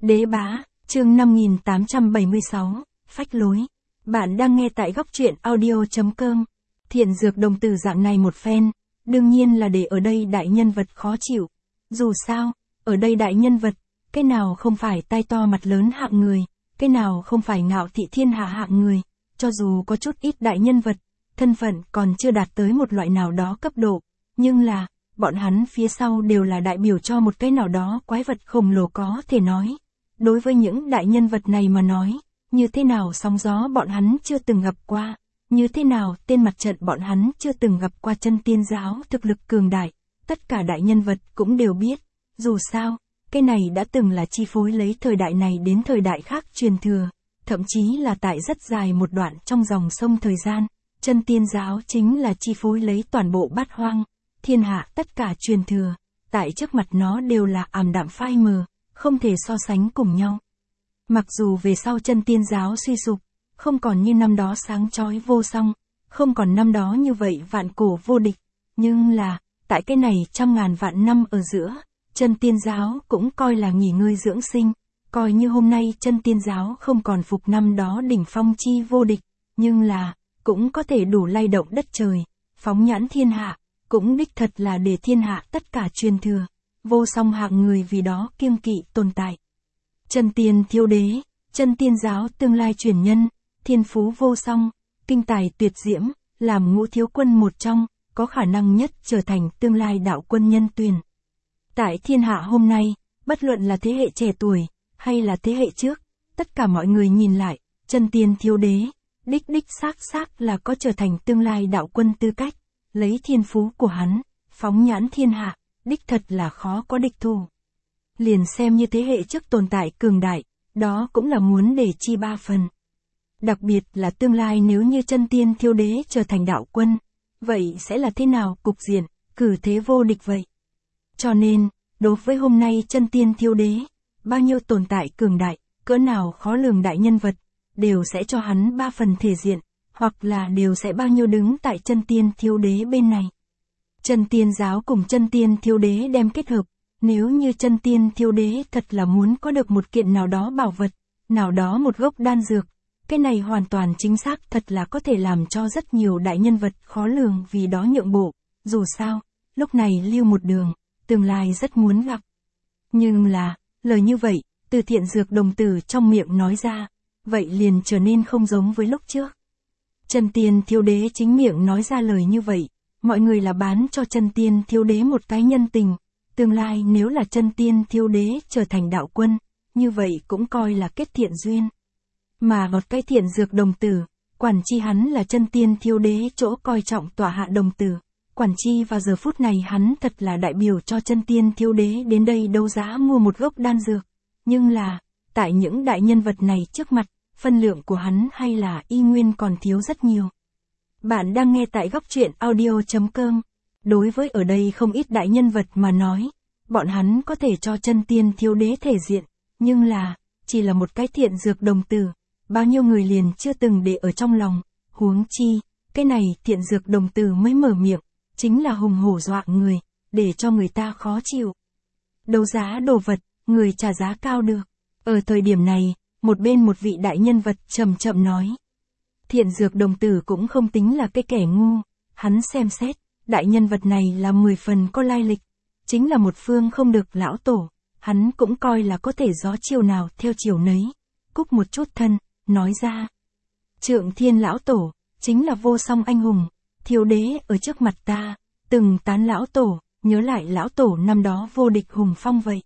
Đế bá, chương 5876, phách lối. Bạn đang nghe tại góc truyện audio.com. Thiện dược đồng tử dạng này một phen, đương nhiên là để ở đây đại nhân vật khó chịu. Dù sao, ở đây đại nhân vật, cái nào không phải tai to mặt lớn hạng người, cái nào không phải ngạo thị thiên hạ hạng người, cho dù có chút ít đại nhân vật, thân phận còn chưa đạt tới một loại nào đó cấp độ, nhưng là, bọn hắn phía sau đều là đại biểu cho một cái nào đó quái vật khổng lồ có thể nói. Đối với những đại nhân vật này mà nói, như thế nào sóng gió bọn hắn chưa từng gặp qua, như thế nào tên mặt trận bọn hắn chưa từng gặp qua chân tiên giáo thực lực cường đại, tất cả đại nhân vật cũng đều biết. Dù sao, cái này đã từng là chi phối lấy thời đại này đến thời đại khác truyền thừa, thậm chí là tại rất dài một đoạn trong dòng sông thời gian, chân tiên giáo chính là chi phối lấy toàn bộ bát hoang, thiên hạ tất cả truyền thừa, tại trước mặt nó đều là ảm đạm phai mờ, không thể so sánh cùng nhau. Mặc dù về sau chân tiên giáo suy sụp, không còn như năm đó sáng chói vô song, không còn năm đó như vậy vạn cổ vô địch, nhưng là, tại cái này trăm ngàn vạn năm ở giữa, chân tiên giáo cũng coi là nghỉ ngơi dưỡng sinh, coi như hôm nay chân tiên giáo không còn phục năm đó đỉnh phong chi vô địch, nhưng là, cũng có thể đủ lay động đất trời, phóng nhãn thiên hạ, cũng đích thật là để thiên hạ tất cả truyền thừa, vô song hạng người vì đó kiêng kỵ tồn tại. Chân tiên thiếu đế, chân tiên giáo tương lai truyền nhân, thiên phú vô song, kinh tài tuyệt diễm, làm ngũ thiếu quân một trong, có khả năng nhất trở thành tương lai đạo quân nhân tuyển. Tại thiên hạ hôm nay, bất luận là thế hệ trẻ tuổi, hay là thế hệ trước, tất cả mọi người nhìn lại, chân tiên thiếu đế, đích xác là có trở thành tương lai đạo quân tư cách, lấy thiên phú của hắn, phóng nhãn thiên hạ, đích thật là khó có địch thủ. Liền xem như thế hệ trước tồn tại cường đại, đó cũng là muốn để chi ba phần. Đặc biệt là tương lai nếu như chân tiên thiếu đế trở thành đạo quân, vậy sẽ là thế nào cục diện, cử thế vô địch vậy. Cho nên, đối với hôm nay chân tiên thiếu đế, bao nhiêu tồn tại cường đại, cỡ nào khó lường đại nhân vật, đều sẽ cho hắn ba phần thể diện, hoặc là đều sẽ bao nhiêu đứng tại chân tiên thiếu đế bên này. Chân tiên giáo cùng chân tiên thiếu đế đem kết hợp, nếu như chân tiên thiếu đế thật là muốn có được một kiện nào đó bảo vật, nào đó một gốc đan dược, cái này hoàn toàn chính xác thật là có thể làm cho rất nhiều đại nhân vật khó lường vì đó nhượng bộ, dù sao, lúc này lưu một đường, tương lai rất muốn gặp. Nhưng là, lời như vậy, từ thiện dược đồng tử trong miệng nói ra, vậy liền trở nên không giống với lúc trước. Chân tiên thiếu đế chính miệng nói ra lời như vậy, mọi người là bán cho chân tiên thiếu đế một cái nhân tình, tương lai nếu là chân tiên thiếu đế trở thành đạo quân, như vậy cũng coi là kết thiện duyên. Mà một cái thiện dược đồng tử, quản chi hắn là chân tiên thiếu đế chỗ coi trọng tọa hạ đồng tử, quản chi vào giờ phút này hắn thật là đại biểu cho chân tiên thiếu đế đến đây đấu giá mua một gốc đan dược, nhưng là, tại những đại nhân vật này trước mặt, phân lượng của hắn hay là y nguyên còn thiếu rất nhiều. Bạn đang nghe tại góc truyện audio.com. Đối với ở đây không ít đại nhân vật mà nói, bọn hắn có thể cho chân tiên thiếu đế thể diện, nhưng là, chỉ là một cái thiện dược đồng tử, bao nhiêu người liền chưa từng để ở trong lòng, huống chi, cái này thiện dược đồng tử mới mở miệng, chính là hùng hổ dọa người, để cho người ta khó chịu. Đấu giá đồ vật, người trả giá cao được. Ở thời điểm này, một bên một vị đại nhân vật chậm chậm nói. Thiện dược đồng tử cũng không tính là cái kẻ ngu, hắn xem xét, đại nhân vật này là 10 phần có lai lịch, chính là một phương không được lão tổ, hắn cũng coi là có thể gió chiều nào theo chiều nấy, cúc một chút thân, nói ra. Trượng Thiên lão tổ, chính là vô song anh hùng, thiếu đế ở trước mặt ta, từng tán lão tổ, nhớ lại lão tổ năm đó vô địch hùng phong vậy.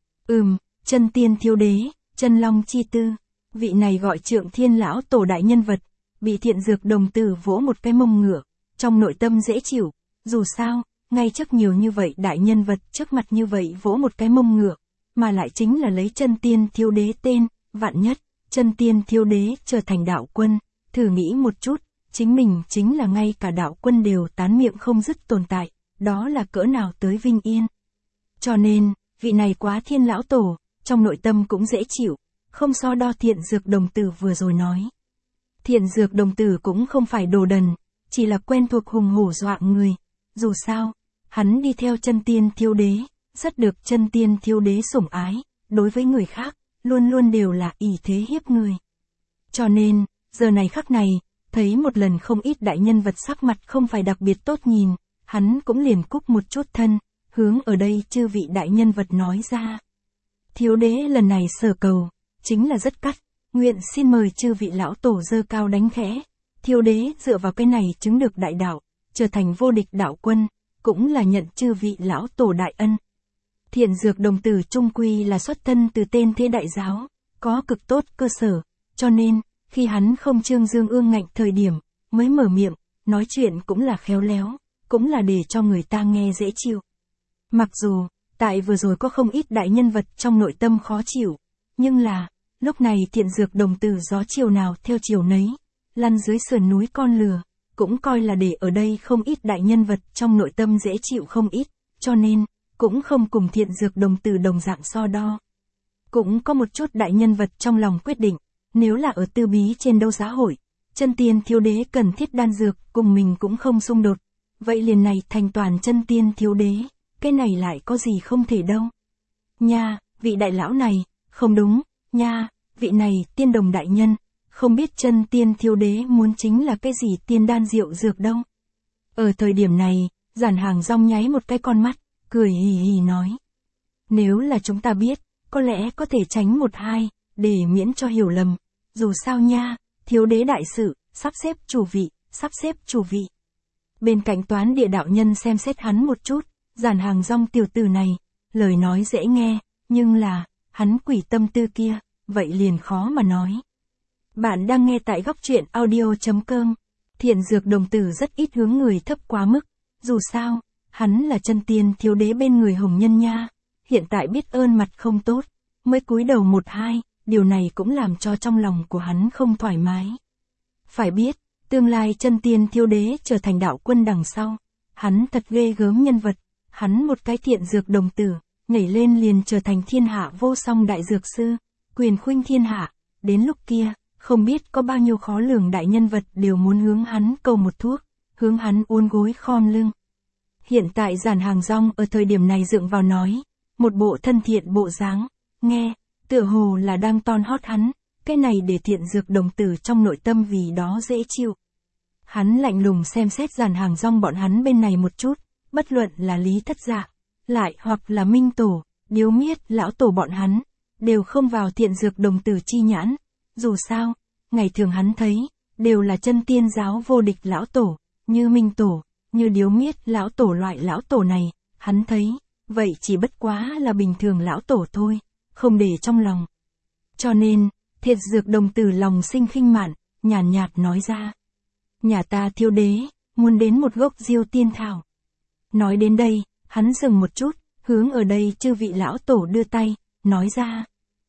Chân tiên thiếu đế, chân long chi tư, vị này gọi Trượng Thiên lão tổ đại nhân vật, bị thiện dược đồng tử vỗ một cái mông ngựa, trong nội tâm dễ chịu, dù sao, ngay trước nhiều như vậy đại nhân vật trước mặt như vậy vỗ một cái mông ngựa, mà lại chính là lấy chân tiên thiếu đế tên, vạn nhất, chân tiên thiếu đế trở thành đạo quân, thử nghĩ một chút, chính mình chính là ngay cả đạo quân đều tán miệng không dứt tồn tại, đó là cỡ nào tới vinh yên. Cho nên, vị này quá thiên lão tổ, trong nội tâm cũng dễ chịu, không so đo thiện dược đồng tử vừa rồi nói. Thiện dược đồng tử cũng không phải đồ đần, chỉ là quen thuộc hùng hổ dọa người, dù sao, hắn đi theo chân tiên thiếu đế, rất được chân tiên thiếu đế sủng ái, đối với người khác, luôn luôn đều là ỷ thế hiếp người. Cho nên, giờ này khắc này, thấy một lần không ít đại nhân vật sắc mặt không phải đặc biệt tốt nhìn, hắn cũng liền cúc một chút thân, hướng ở đây chư vị đại nhân vật nói ra. Thiếu đế lần này sở cầu, chính là rất cắt, nguyện xin mời chư vị lão tổ giơ cao đánh khẽ. Thiếu đế dựa vào cái này chứng được đại đạo, trở thành vô địch đạo quân, cũng là nhận chư vị lão tổ đại ân. Thiện Dược đồng tử trung quy là xuất thân từ tên thế đại giáo, có cực tốt cơ sở, cho nên, khi hắn không trương dương ương ngạnh thời điểm, mới mở miệng, nói chuyện cũng là khéo léo, cũng là để cho người ta nghe dễ chịu. Mặc dù, tại vừa rồi có không ít đại nhân vật trong nội tâm khó chịu, nhưng là, lúc này Thiện Dược đồng tử gió chiều nào theo chiều nấy, lăn dưới sườn núi con lừa, cũng coi là để ở đây không ít đại nhân vật trong nội tâm dễ chịu không ít, cho nên, cũng không cùng Thiện Dược đồng tử đồng dạng so đo. Cũng có một chút đại nhân vật trong lòng quyết định, nếu là ở tư bí trên đấu giá hội, chân tiên thiếu đế cần thiết đan dược cùng mình cũng không xung đột, vậy liền này thành toàn chân tiên thiếu đế, cái này lại có gì không thể đâu. Nha, vị đại lão này, không đúng, nha, vị này tiên đồng đại nhân, không biết chân tiên thiếu đế muốn chính là cái gì tiên đan rượu dược đâu. Ở thời điểm này, Giản Hàng Rong nháy một cái con mắt, cười hì hì nói. Nếu là chúng ta biết, có lẽ có thể tránh một hai, để miễn cho hiểu lầm. Dù sao nha, thiếu đế đại sự, sắp xếp chủ vị. Bên cạnh Toán Địa đạo nhân xem xét hắn một chút, Giản Hàng Rong tiểu tử này, lời nói dễ nghe, nhưng là, hắn quỷ tâm tư kia, vậy liền khó mà nói. Bạn đang nghe tại góc truyện audio.com. Thiện Dược đồng tử rất ít hướng người thấp quá mức, dù sao, hắn là chân tiên thiếu đế bên người hồng nhân nha, hiện tại biết ơn mặt không tốt, mới cúi đầu một hai, điều này cũng làm cho trong lòng của hắn không thoải mái. Phải biết, tương lai chân tiên thiếu đế trở thành đạo quân đằng sau, hắn thật ghê gớm nhân vật, hắn một cái Thiện Dược đồng tử, nhảy lên liền trở thành thiên hạ vô song đại dược sư, quyền khuynh thiên hạ, đến lúc kia, không biết có bao nhiêu khó lường đại nhân vật đều muốn hướng hắn cầu một thuốc, hướng hắn uốn gối khom lưng. Hiện tại Giản Hàng Rong ở thời điểm này dựng vào nói, một bộ thân thiện bộ dáng, nghe, tựa hồ là đang ton hót hắn, cái này để Thiện Dược đồng tử trong nội tâm vì đó dễ chịu. Hắn lạnh lùng xem xét Giản Hàng Rong bọn hắn bên này một chút, bất luận là Lý Thất Dạ, lại hoặc là Minh Tổ, Điếu Miết lão tổ bọn hắn, đều không vào Thiện Dược đồng tử chi nhãn. Dù sao, ngày thường hắn thấy, đều là chân tiên giáo vô địch lão tổ, như Minh Tổ, như Điếu Miết lão tổ loại lão tổ này, hắn thấy, vậy chỉ bất quá là bình thường lão tổ thôi, không để trong lòng. Cho nên, Thiện Dược đồng tử lòng sinh khinh mạn, nhàn nhạt nói ra. Nhà ta thiếu đế, muốn đến một gốc diêu tiên thảo. Nói đến đây, hắn dừng một chút, hướng ở đây chư vị lão tổ đưa tay, nói ra.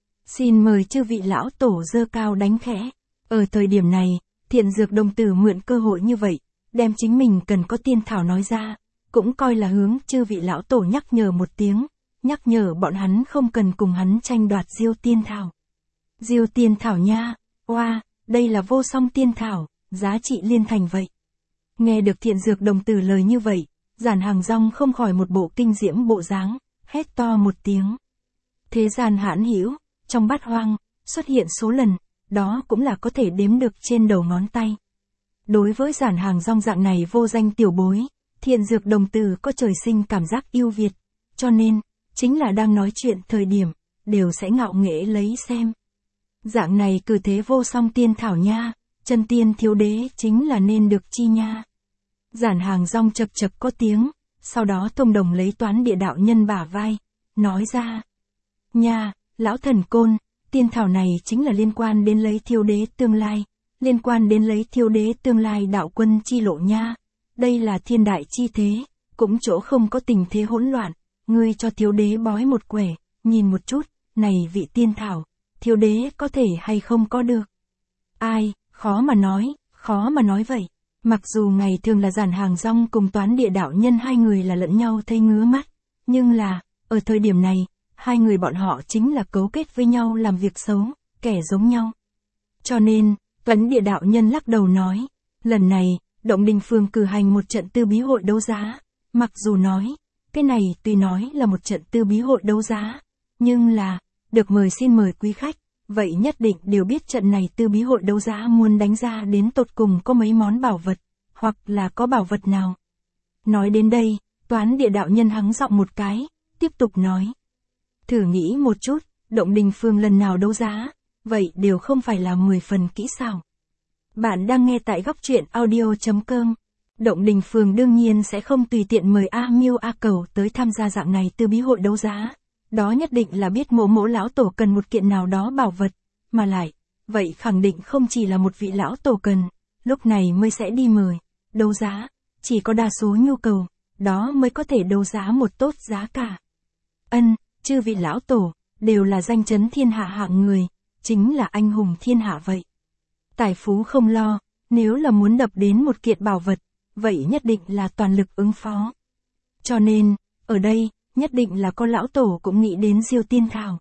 Xin mời chư vị lão tổ giơ cao đánh khẽ. Ở thời điểm này, Thiện Dược đồng tử mượn cơ hội như vậy, đem chính mình cần có tiên thảo nói ra, cũng coi là hướng chư vị lão tổ nhắc nhở một tiếng, nhắc nhở bọn hắn không cần cùng hắn tranh đoạt diêu tiên thảo. Diêu tiên thảo nha, oa, đây là vô song tiên thảo, giá trị liên thành vậy. Nghe được Thiện Dược đồng tử lời như vậy, Giản Hàng Rong không khỏi một bộ kinh diễm bộ dáng, hét to một tiếng. Thế gian hãn hữu, trong bát hoang, xuất hiện số lần, đó cũng là có thể đếm được trên đầu ngón tay. Đối với Giản Hàng Rong dạng này vô danh tiểu bối, Thiện Dược đồng tử có trời sinh cảm giác yêu Việt, cho nên, chính là đang nói chuyện thời điểm, đều sẽ ngạo nghễ lấy xem. Dạng này cử thế vô song tiên thảo nha, chân tiên thiếu đế chính là nên được chi nha. Giản Hàng Rong chập chập có tiếng, sau đó thông đồng lấy Toán Địa đạo nhân bả vai, nói ra. Nha, lão thần côn, tiên thảo này chính là liên quan đến lấy thiếu đế tương lai, liên quan đến lấy thiếu đế tương lai đạo quân chi lộ nha. Đây là thiên đại chi thế, cũng chỗ không có tình thế hỗn loạn, ngươi cho thiếu đế bói một quẻ, nhìn một chút, này vị tiên thảo, thiếu đế có thể hay không có được. Ai, khó mà nói vậy. Mặc dù ngày thường là Giản Hàng Rong cùng Toán Địa đạo nhân hai người là lẫn nhau thấy ngứa mắt, nhưng là, ở thời điểm này, hai người bọn họ chính là cấu kết với nhau làm việc xấu, kẻ giống nhau. Cho nên, Toán Địa đạo nhân lắc đầu nói, lần này, Động Đình Phường cử hành một trận tư bí hội đấu giá, mặc dù nói, cái này tuy nói là một trận tư bí hội đấu giá, nhưng là, được mời xin mời quý khách, vậy nhất định đều biết trận này Tư Bí hội đấu giá muốn đánh ra đến tột cùng có mấy món bảo vật, hoặc là có bảo vật nào. Nói đến đây, Toán Địa đạo nhân hắng giọng một cái, tiếp tục nói. Thử nghĩ một chút, Động Đình Phường lần nào đấu giá, vậy đều không phải là 10 phần kỹ xảo. Bạn đang nghe tại góc truyện audio.com. Động Đình Phường đương nhiên sẽ không tùy tiện mời A Miêu A Cầu tới tham gia dạng này Tư Bí hội đấu giá. Đó nhất định là biết mỗ lão tổ cần một kiện nào đó bảo vật, mà lại, vậy khẳng định không chỉ là một vị lão tổ cần, lúc này mới sẽ đi mời, đấu giá, chỉ có đa số nhu cầu, đó mới có thể đấu giá một tốt giá cả. Chư vị lão tổ, đều là danh chấn thiên hạ hạng người, chính là anh hùng thiên hạ vậy. Tài phú không lo, nếu là muốn đập đến một kiện bảo vật, vậy nhất định là toàn lực ứng phó. Cho nên, ở đây, nhất định là có lão tổ cũng nghĩ đến Diêu Tiên Thảo.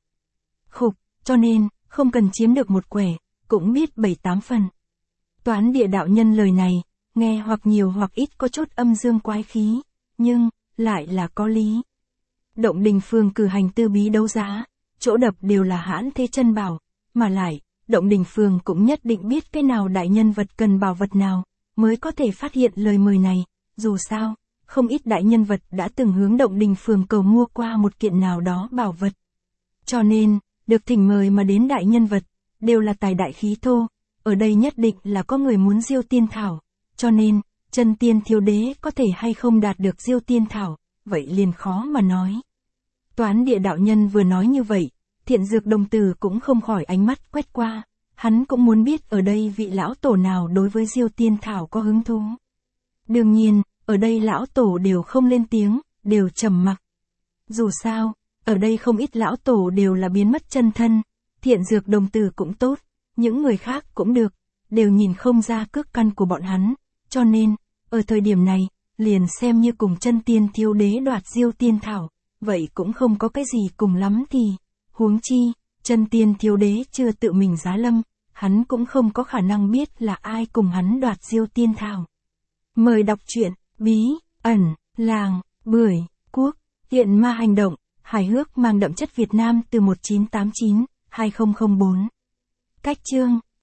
Cho nên, không cần chiếm được một quẻ, cũng biết 7-8 phần. Toán Địa đạo nhân lời này, nghe hoặc nhiều hoặc ít có chút âm dương quái khí, nhưng, lại là có lý. Động Đình Phường cử hành Tư Bí đấu giá, chỗ đập đều là hãn thế chân bảo, mà lại, Động Đình Phường cũng nhất định biết cái nào đại nhân vật cần bảo vật nào, mới có thể phát hiện lời mời này, dù sao, không ít đại nhân vật đã từng hướng Động Đình Phường cầu mua qua một kiện nào đó bảo vật. Cho nên, được thỉnh mời mà đến đại nhân vật, đều là tài đại khí thô, ở đây nhất định là có người muốn Diêu Tiên Thảo, cho nên, Chân Tiên Thiếu Đế có thể hay không đạt được Diêu Tiên Thảo, vậy liền khó mà nói. Toán Địa đạo nhân vừa nói như vậy, Thiện Dược đồng tử cũng không khỏi ánh mắt quét qua, hắn cũng muốn biết ở đây vị lão tổ nào đối với Diêu Tiên Thảo có hứng thú. Đương nhiên, ở đây lão tổ đều không lên tiếng, đều trầm mặc. Dù sao, ở đây không ít lão tổ đều là biến mất chân thân, Thiện Dược đồng tử cũng tốt, những người khác cũng được, đều nhìn không ra cước căn của bọn hắn, cho nên, ở thời điểm này, liền xem như cùng Chân Tiên Thiếu Đế đoạt Diêu Tiên Thảo, vậy cũng không có cái gì cùng lắm thì, huống chi, Chân Tiên Thiếu Đế chưa tự mình giá lâm, hắn cũng không có khả năng biết là ai cùng hắn đoạt Diêu Tiên Thảo. Mời đọc truyện, Bí, ẩn, làng, bưởi, quốc, hiện ma hành động, hài hước mang đậm chất Việt Nam từ 1989-2004. Cách chương